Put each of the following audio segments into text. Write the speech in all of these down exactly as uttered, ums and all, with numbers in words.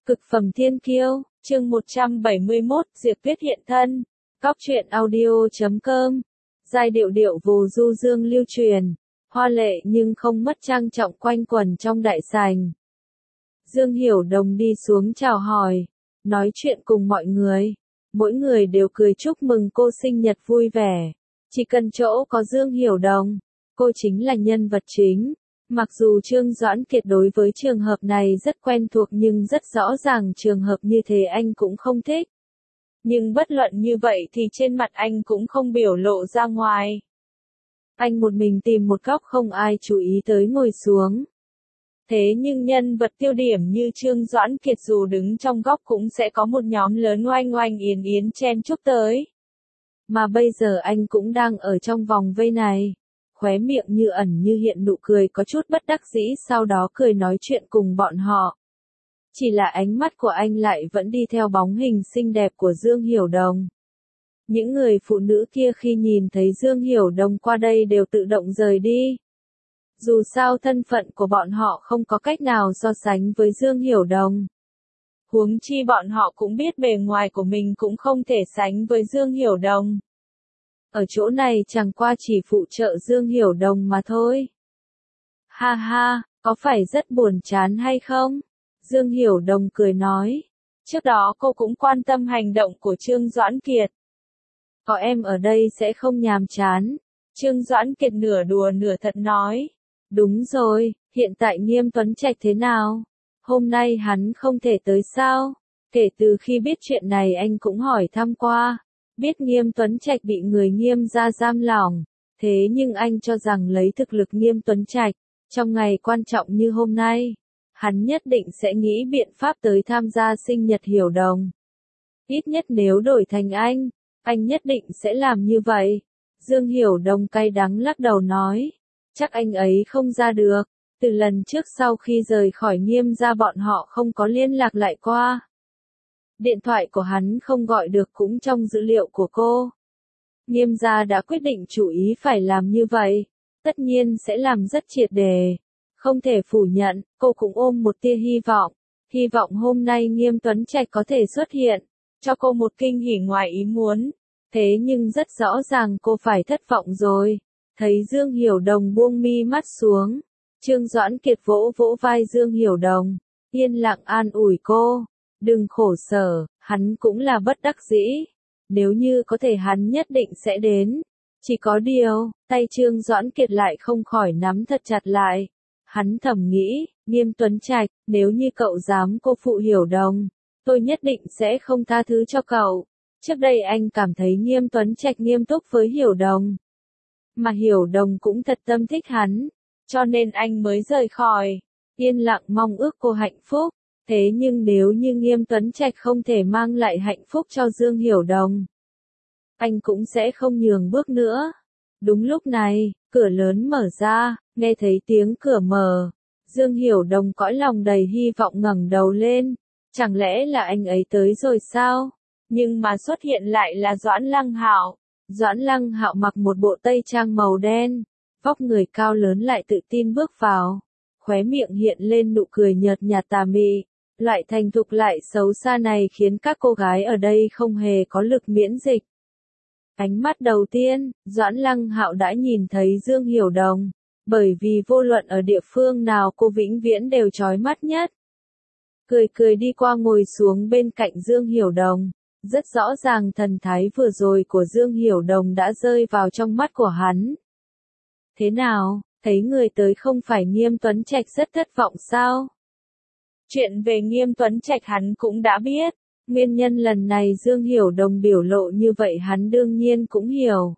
Cực phẩm thiên kiêu, chương một trăm bảy mươi mốt, Diệp Tuyết hiện thân. Cóc truyện audio chấm com. Giai điệu điệu vù du dương lưu truyền, hoa lệ nhưng không mất trang trọng quanh quẩn trong đại sảnh. Dương Hiểu Đồng đi xuống chào hỏi, nói chuyện cùng mọi người. Mỗi người đều cười chúc mừng cô sinh nhật vui vẻ. Chỉ cần chỗ có Dương Hiểu Đồng, cô chính là nhân vật chính. Mặc dù Trương Doãn Kiệt đối với trường hợp này rất quen thuộc nhưng rất rõ ràng trường hợp như thế anh cũng không thích. Nhưng bất luận như vậy thì trên mặt anh cũng không biểu lộ ra ngoài. Anh một mình tìm một góc không ai chú ý tới ngồi xuống. Thế nhưng nhân vật tiêu điểm như Trương Doãn Kiệt dù đứng trong góc cũng sẽ có một nhóm lớn oanh oanh yến yến chen chúc tới. Mà bây giờ anh cũng đang ở trong vòng vây này. Khóe miệng như ẩn như hiện nụ cười có chút bất đắc dĩ sau đó cười nói chuyện cùng bọn họ. Chỉ là ánh mắt của anh lại vẫn đi theo bóng hình xinh đẹp của Dương Hiểu Đồng. Những người phụ nữ kia khi nhìn thấy Dương Hiểu Đồng qua đây đều tự động rời đi. Dù sao thân phận của bọn họ không có cách nào so sánh với Dương Hiểu Đồng. Huống chi bọn họ cũng biết bề ngoài của mình cũng không thể sánh với Dương Hiểu Đồng. Ở chỗ này chẳng qua chỉ phụ trợ Dương Hiểu Đồng mà thôi. Ha ha, có phải rất buồn chán hay không? Dương Hiểu Đồng cười nói. Trước đó cô cũng quan tâm hành động của Trương Doãn Kiệt. Có em ở đây sẽ không nhàm chán. Trương Doãn Kiệt nửa đùa nửa thật nói. Đúng rồi, hiện tại Nghiêm Tuấn Trạch thế nào? Hôm nay hắn không thể tới sao? Kể từ khi biết chuyện này anh cũng hỏi thăm qua. Biết Nghiêm Tuấn Trạch bị người Nghiêm gia giam lỏng, thế nhưng anh cho rằng lấy thực lực Nghiêm Tuấn Trạch, trong ngày quan trọng như hôm nay, hắn nhất định sẽ nghĩ biện pháp tới tham gia sinh nhật Hiểu Đồng. Ít nhất nếu đổi thành anh, anh nhất định sẽ làm như vậy. Dương Hiểu Đồng cay đắng lắc đầu nói, chắc anh ấy không ra được, từ lần trước sau khi rời khỏi Nghiêm gia bọn họ không có liên lạc lại qua. Điện thoại của hắn không gọi được cũng trong dữ liệu của cô. Nghiêm gia đã quyết định chủ ý phải làm như vậy. Tất nhiên sẽ làm rất triệt đề. Không thể phủ nhận, cô cũng ôm một tia hy vọng. Hy vọng hôm nay Nghiêm Tuấn Trạch có thể xuất hiện. Cho cô một kinh hỉ ngoài ý muốn. Thế nhưng rất rõ ràng cô phải thất vọng rồi. Thấy Dương Hiểu Đồng buông mi mắt xuống. Trương Doãn Kiệt vỗ vỗ vai Dương Hiểu Đồng. Yên lặng an ủi cô. Đừng khổ sở, hắn cũng là bất đắc dĩ. Nếu như có thể hắn nhất định sẽ đến. Chỉ có điều, tay Trương Doãn Kiệt lại không khỏi nắm thật chặt lại. Hắn thầm nghĩ, Nghiêm Tuấn Trạch, nếu như cậu dám cô phụ Hiểu Đồng, tôi nhất định sẽ không tha thứ cho cậu. Trước đây anh cảm thấy Nghiêm Tuấn Trạch nghiêm túc với Hiểu Đồng. Mà Hiểu Đồng cũng thật tâm thích hắn. Cho nên anh mới rời khỏi. Yên lặng mong ước cô hạnh phúc. Thế nhưng nếu như Nghiêm Tuấn Trạch không thể mang lại hạnh phúc cho Dương Hiểu Đồng, anh cũng sẽ không nhường bước nữa. Đúng lúc này, cửa lớn mở ra, nghe thấy tiếng cửa mở. Dương Hiểu Đồng cõi lòng đầy hy vọng ngẩng đầu lên. Chẳng lẽ là anh ấy tới rồi sao? Nhưng mà xuất hiện lại là Doãn Lăng Hạo. Doãn Lăng Hạo mặc một bộ tây trang màu đen, vóc người cao lớn lại tự tin bước vào. Khóe miệng hiện lên nụ cười nhợt nhạt tà mị. Loại thành thục lại xấu xa này khiến các cô gái ở đây không hề có lực miễn dịch. Ánh mắt đầu tiên, Doãn Lăng Hạo đã nhìn thấy Dương Hiểu Đồng, bởi vì vô luận ở địa phương nào cô vĩnh viễn đều chói mắt nhất. Cười cười đi qua ngồi xuống bên cạnh Dương Hiểu Đồng, rất rõ ràng thần thái vừa rồi của Dương Hiểu Đồng đã rơi vào trong mắt của hắn. Thế nào, thấy người tới không phải Nghiêm Tuấn Trạch rất thất vọng sao? Chuyện về Nghiêm Tuấn Trạch hắn cũng đã biết, nguyên nhân lần này Dương Hiểu Đồng biểu lộ như vậy hắn đương nhiên cũng hiểu.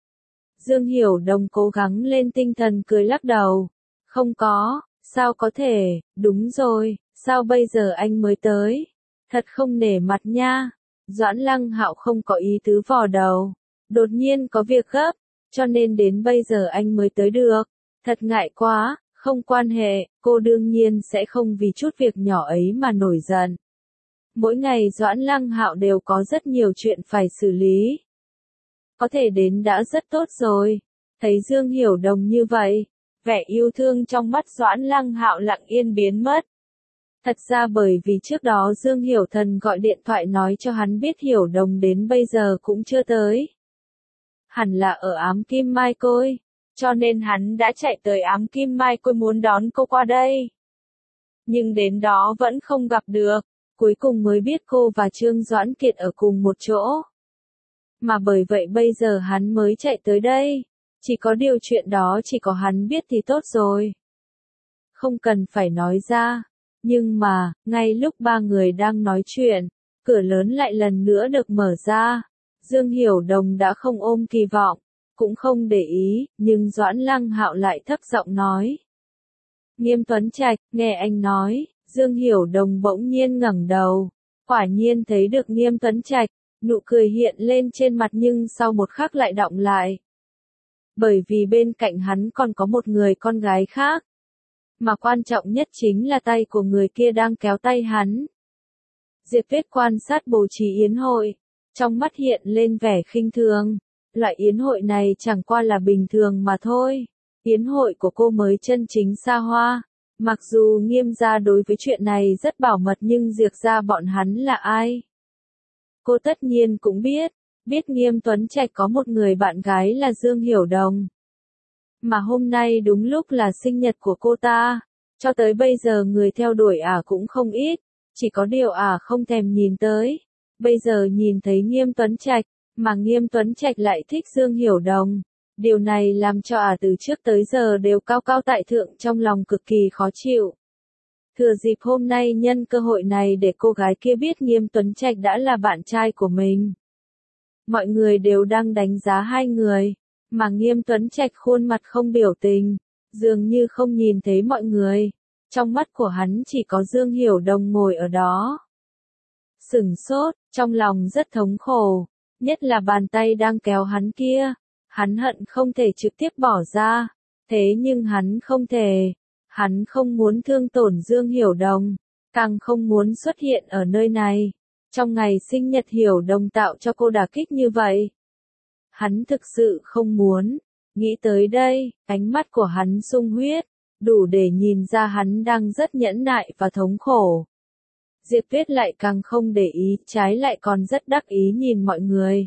Dương Hiểu Đồng cố gắng lên tinh thần cười lắc đầu. Không có, sao có thể, đúng rồi, sao bây giờ anh mới tới? Thật không nể mặt nha. Doãn Lăng Hạo không có ý tứ vò đầu. Đột nhiên có việc gấp, cho nên đến bây giờ anh mới tới được. Thật ngại quá. Không quan hệ, cô đương nhiên sẽ không vì chút việc nhỏ ấy mà nổi giận. Mỗi ngày Doãn Lăng Hạo đều có rất nhiều chuyện phải xử lý. Có thể đến đã rất tốt rồi. Thấy Dương Hiểu Đồng như vậy, vẻ yêu thương trong mắt Doãn Lăng Hạo lặng yên biến mất. Thật ra bởi vì trước đó Dương Hiểu Thần gọi điện thoại nói cho hắn biết Hiểu Đồng đến bây giờ cũng chưa tới. Hẳn là ở Ám Kim Mai Côi, cho nên hắn đã chạy tới Ám Kim Mai Côi muốn đón cô qua đây. Nhưng đến đó vẫn không gặp được, cuối cùng mới biết cô và Trương Doãn Kiệt ở cùng một chỗ. Mà bởi vậy bây giờ hắn mới chạy tới đây, chỉ có điều chuyện đó chỉ có hắn biết thì tốt rồi. Không cần phải nói ra. Nhưng mà, ngay lúc ba người đang nói chuyện, cửa lớn lại lần nữa được mở ra. Dương Hiểu Đồng đã không ôm kỳ vọng, cũng không để ý, nhưng Doãn Lăng Hạo lại thấp giọng nói. Nghiêm Tuấn Trạch, nghe anh nói, Dương Hiểu Đồng bỗng nhiên ngẩng đầu, quả nhiên thấy được Nghiêm Tuấn Trạch, nụ cười hiện lên trên mặt nhưng sau một khắc lại đọng lại. Bởi vì bên cạnh hắn còn có một người con gái khác. Mà quan trọng nhất chính là tay của người kia đang kéo tay hắn. Diệp Tuyết quan sát bố trí yến hội, trong mắt hiện lên vẻ khinh thường. Loại yến hội này chẳng qua là bình thường mà thôi. Yến hội của cô mới chân chính xa hoa. Mặc dù Nghiêm gia đối với chuyện này rất bảo mật nhưng Diệp gia bọn hắn là ai? Cô tất nhiên cũng biết, biết Nghiêm Tuấn Trạch có một người bạn gái là Dương Hiểu Đồng. Mà hôm nay đúng lúc là sinh nhật của cô ta, cho tới bây giờ người theo đuổi ả cũng không ít, chỉ có điều ả không thèm nhìn tới. Bây giờ nhìn thấy Nghiêm Tuấn Trạch, mà Nghiêm Tuấn Trạch lại thích Dương Hiểu Đồng. Điều này làm cho ả từ trước tới giờ đều cao cao tại thượng trong lòng cực kỳ khó chịu. Thừa dịp hôm nay nhân cơ hội này để cô gái kia biết Nghiêm Tuấn Trạch đã là bạn trai của mình. Mọi người đều đang đánh giá hai người. Mà Nghiêm Tuấn Trạch khuôn mặt không biểu tình, dường như không nhìn thấy mọi người. Trong mắt của hắn chỉ có Dương Hiểu Đồng ngồi ở đó. Sửng sốt, trong lòng rất thống khổ, nhất là bàn tay đang kéo hắn kia. Hắn hận không thể trực tiếp bỏ ra, thế nhưng hắn không thể. Hắn không muốn thương tổn Dương Hiểu Đồng, càng không muốn xuất hiện ở nơi này. Trong ngày sinh nhật Hiểu Đồng tạo cho cô đả kích như vậy. Hắn thực sự không muốn. Nghĩ tới đây, ánh mắt của hắn sung huyết, đủ để nhìn ra hắn đang rất nhẫn nại và thống khổ. Diệp Tuyết lại càng không để ý, trái lại còn rất đắc ý nhìn mọi người.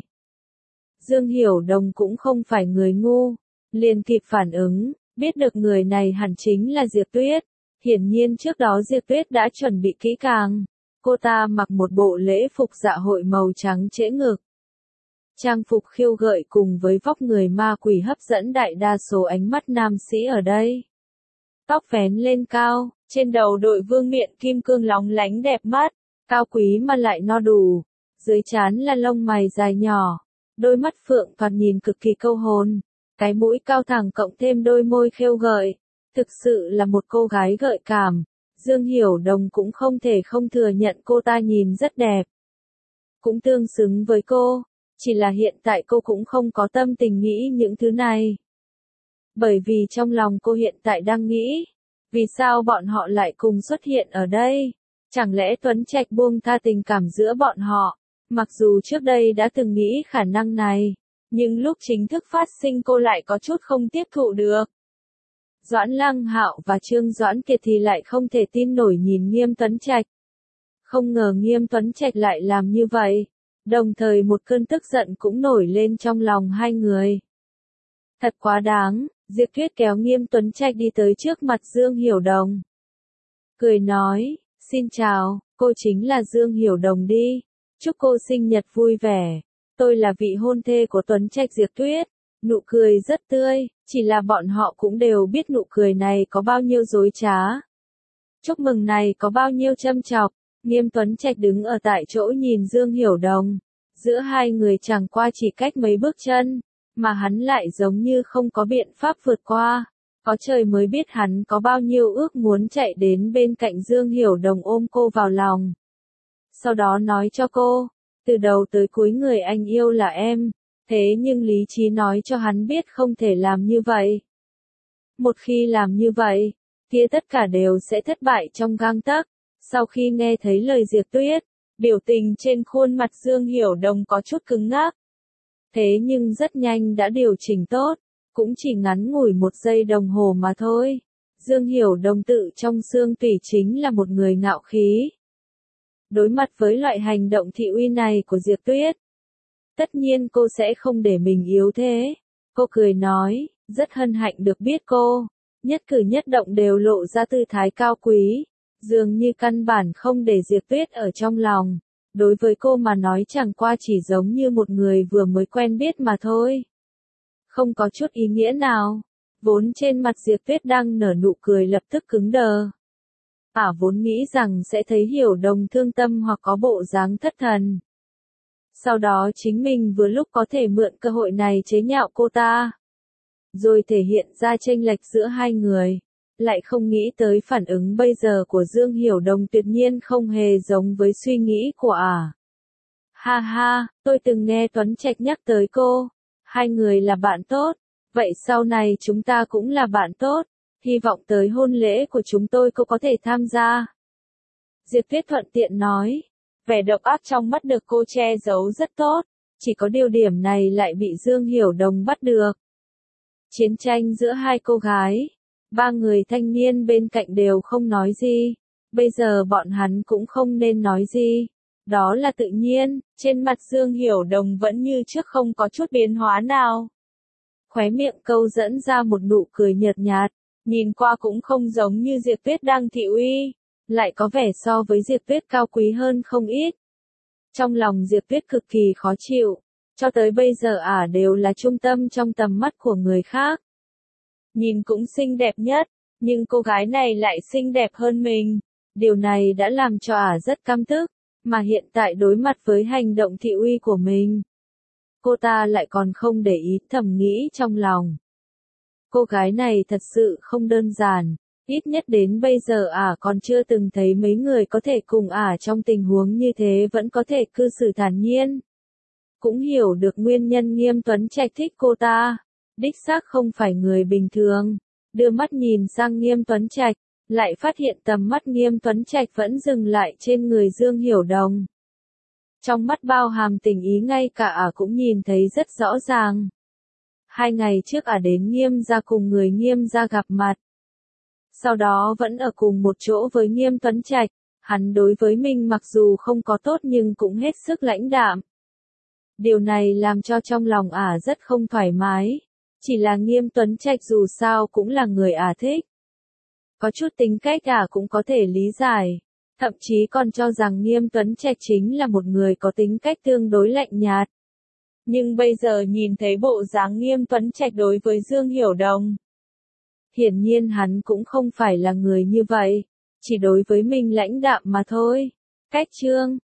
Dương Hiểu Đồng cũng không phải người ngu, liền kịp phản ứng, biết được người này hẳn chính là Diệp Tuyết. Hiển nhiên trước đó Diệp Tuyết đã chuẩn bị kỹ càng. Cô ta mặc một bộ lễ phục dạ hội màu trắng trễ ngực. Trang phục khiêu gợi cùng với vóc người ma quỷ hấp dẫn đại đa số ánh mắt nam sĩ ở đây. Tóc vén lên cao, trên đầu đội vương miện kim cương lóng lánh đẹp mắt, cao quý mà lại no đủ. Dưới trán là lông mày dài nhỏ, đôi mắt phượng thoạt nhìn cực kỳ câu hồn, cái mũi cao thẳng cộng thêm đôi môi khiêu gợi, thực sự là một cô gái gợi cảm. Dương Hiểu Đồng cũng không thể không thừa nhận cô ta nhìn rất đẹp. Cũng tương xứng với cô. Chỉ là hiện tại cô cũng không có tâm tình nghĩ những thứ này. Bởi vì trong lòng cô hiện tại đang nghĩ, vì sao bọn họ lại cùng xuất hiện ở đây? Chẳng lẽ Tuấn Trạch buông tha tình cảm giữa bọn họ? Mặc dù trước đây đã từng nghĩ khả năng này, nhưng lúc chính thức phát sinh cô lại có chút không tiếp thụ được. Doãn Lăng Hạo và Trương Doãn Kiệt thì lại không thể tin nổi nhìn Nghiêm Tuấn Trạch. Không ngờ Nghiêm Tuấn Trạch lại làm như vậy. Đồng thời một cơn tức giận cũng nổi lên trong lòng hai người. Thật quá đáng, Diệp Tuyết kéo Nghiêm Tuấn Trạch đi tới trước mặt Dương Hiểu Đồng. Cười nói, xin chào, cô chính là Dương Hiểu Đồng đi. Chúc cô sinh nhật vui vẻ. Tôi là vị hôn thê của Tuấn Trạch. Diệp Tuyết, nụ cười rất tươi, chỉ là bọn họ cũng đều biết nụ cười này có bao nhiêu dối trá. Chúc mừng này có bao nhiêu châm chọc. Nghiêm Tuấn Trạch đứng ở tại chỗ nhìn Dương Hiểu Đồng. Giữa hai người chẳng qua chỉ cách mấy bước chân, mà hắn lại giống như không có biện pháp vượt qua. Có trời mới biết hắn có bao nhiêu ước muốn chạy đến bên cạnh Dương Hiểu Đồng ôm cô vào lòng. Sau đó nói cho cô, từ đầu tới cuối người anh yêu là em, thế nhưng lý trí nói cho hắn biết không thể làm như vậy. Một khi làm như vậy, kia tất cả đều sẽ thất bại trong gang tấc. Sau khi nghe thấy lời Diệp Tuyết, biểu tình trên khuôn mặt Dương Hiểu Đồng có chút cứng ngắc. Thế nhưng rất nhanh đã điều chỉnh tốt, cũng chỉ ngắn ngủi một giây đồng hồ mà thôi. Dương Hiểu Đồng tự trong xương tủy chính là một người ngạo khí. Đối mặt với loại hành động thị uy này của Diệp Tuyết, tất nhiên cô sẽ không để mình yếu thế. Cô cười nói, rất hân hạnh được biết cô, nhất cử nhất động đều lộ ra tư thái cao quý, dường như căn bản không để Diệp Tuyết ở trong lòng. Đối với cô mà nói chẳng qua chỉ giống như một người vừa mới quen biết mà thôi. Không có chút ý nghĩa nào. Vốn trên mặt Diệp Tuyết đang nở nụ cười lập tức cứng đờ. Ả vốn nghĩ rằng sẽ thấy Hiểu Đồng thương tâm hoặc có bộ dáng thất thần. Sau đó chính mình vừa lúc có thể mượn cơ hội này chế nhạo cô ta. Rồi thể hiện ra chênh lệch giữa hai người. Lại không nghĩ tới phản ứng bây giờ của Dương Hiểu Đồng tuyệt nhiên không hề giống với suy nghĩ của Ả. Ha ha, tôi từng nghe Tuấn Trạch nhắc tới cô. Hai người là bạn tốt. Vậy sau này chúng ta cũng là bạn tốt. Hy vọng tới hôn lễ của chúng tôi cô có thể tham gia. Diệp Tuyết thuận tiện nói. Vẻ độc ác trong mắt được cô che giấu rất tốt. Chỉ có điều điểm này lại bị Dương Hiểu Đồng bắt được. Chiến tranh giữa hai cô gái. Ba người thanh niên bên cạnh đều không nói gì. Bây giờ bọn hắn cũng không nên nói gì. Đó là tự nhiên. Trên mặt Dương Hiểu Đồng vẫn như trước không có chút biến hóa nào. Khóe miệng câu dẫn ra một nụ cười nhợt nhạt. Nhìn qua cũng không giống như Diệp Tuyết đang thị uy. Lại có vẻ so với Diệp Tuyết cao quý hơn không ít. Trong lòng Diệp Tuyết cực kỳ khó chịu. Cho tới bây giờ Ả đều là trung tâm trong tầm mắt của người khác. Nhìn cũng xinh đẹp nhất, nhưng cô gái này lại xinh đẹp hơn mình. Điều này đã làm cho Ả rất căm tức, mà hiện tại đối mặt với hành động thị uy của mình. Cô ta lại còn không để ý thầm nghĩ trong lòng. Cô gái này thật sự không đơn giản, ít nhất đến bây giờ Ả còn chưa từng thấy mấy người có thể cùng Ả trong tình huống như thế vẫn có thể cư xử thản nhiên. Cũng hiểu được nguyên nhân Nghiêm Tuấn Trạch thích cô ta. Đích xác không phải người bình thường. Đưa mắt nhìn sang Nghiêm Tuấn Trạch, lại phát hiện tầm mắt Nghiêm Tuấn Trạch vẫn dừng lại trên người Dương Hiểu Đồng. Trong mắt bao hàm tình ý ngay cả Ả cũng nhìn thấy rất rõ ràng. Hai ngày trước Ả đến Nghiêm gia cùng người Nghiêm gia gặp mặt. Sau đó vẫn ở cùng một chỗ với Nghiêm Tuấn Trạch. Hắn đối với mình mặc dù không có tốt nhưng cũng hết sức lãnh đạm. Điều này làm cho trong lòng Ả rất không thoải mái. Chỉ là Nghiêm Tuấn Trạch dù sao cũng là người Ả thích. Có chút tính cách Ả cũng có thể lý giải. Thậm chí còn cho rằng Nghiêm Tuấn Trạch chính là một người có tính cách tương đối lạnh nhạt. Nhưng bây giờ nhìn thấy bộ dáng Nghiêm Tuấn Trạch đối với Dương Hiểu Đồng. Hiển nhiên hắn cũng không phải là người như vậy. Chỉ đối với mình lãnh đạm mà thôi. Cách chương